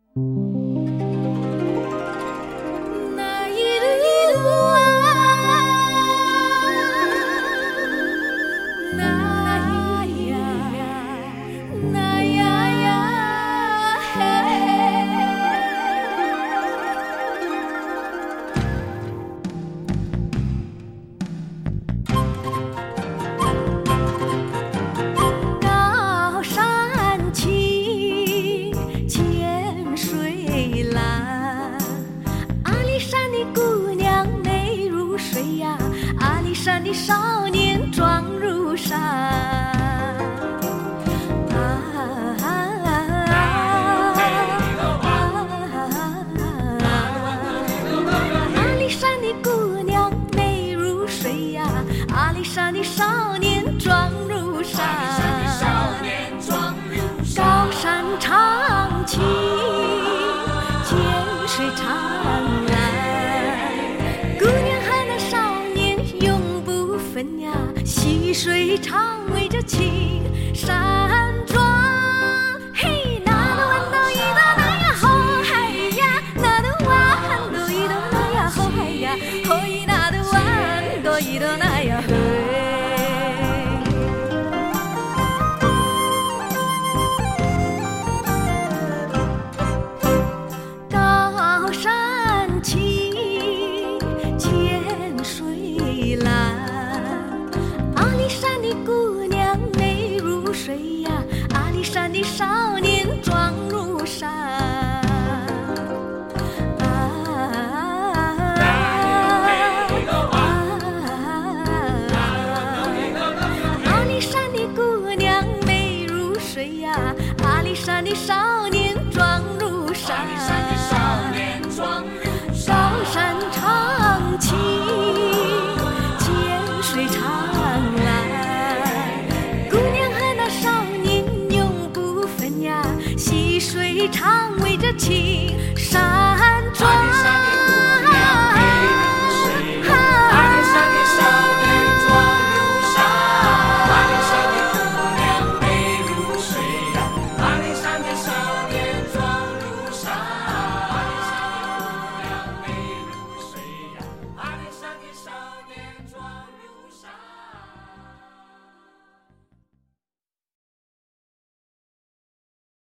那一路一路啊，那咿呀，那呀呀，嘿。高山青，浅水蓝，阿里山的姑娘美如水呀，阿里山的少年壮如山。阿里山的姑娘美如水呀，阿里山的少年壮如山。高山长青，浅水长蓝，姑娘和那少年永不分呀，细水长围着青山庄。嘿，那都弯到一到那呀吼嗨呀，那都弯到一到那呀吼嗨呀，嘿，那都弯到一到那呀嘿。高山青，浅水蓝，阿里山的姑娘美如水呀，阿里山的少年壮如山。阿里山的姑娘美如水呀，阿里山的少年壮如山。高山长青，浅水长蓝，姑娘和那少年永不分呀，细水长围